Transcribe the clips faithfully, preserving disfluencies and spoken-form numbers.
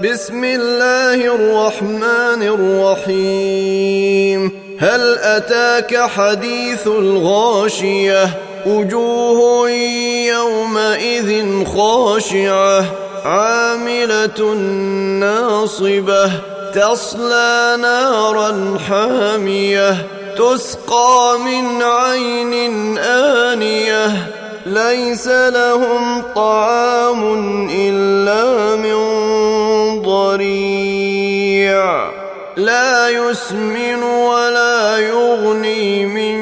بسم الله الرحمن الرحيم هل أتاك حديث الغاشية وجوه يومئذ خاشعة عاملة ناصبة تصلى نارا حامية تسقى من عين آنية ليس لهم طعام إلا من ضريع لا يسمن ولا يغني من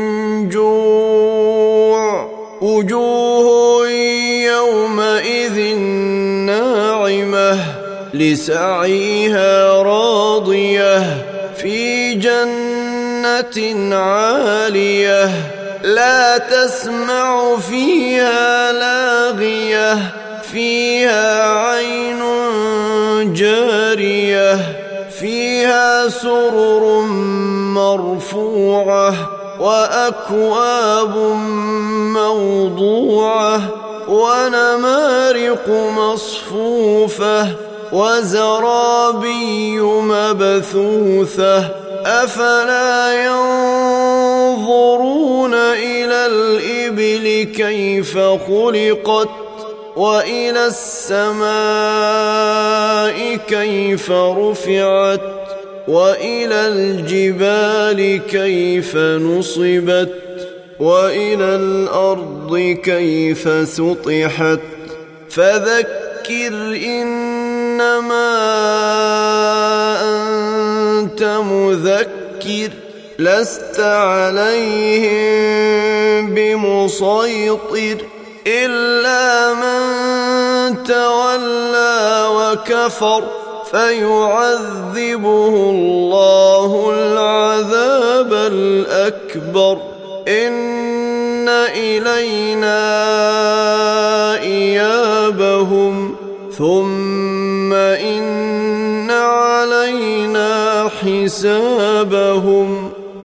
جوع وجوه يومئذ ناعمة لسعيها راضية في جنة عالية لا تسمع فيها لاغية فيها عين جارية فيها سرر مرفوعة وأكواب موضوعة ونمارق مصفوفة وزرابي مبثوثة أفلا ينظرون إلى الإبل كيف خلقت وإلى السماء كيف رفعت وإلى الجبال كيف نصبت وإلى الأرض كيف سطحت فذكر إنما أنت مذكر لست عليهم بمسيطر إلا من تولى وكفر فيعذبه الله العذاب الأكبر إن إلينا إيابهم ثم إن علينا حسابهم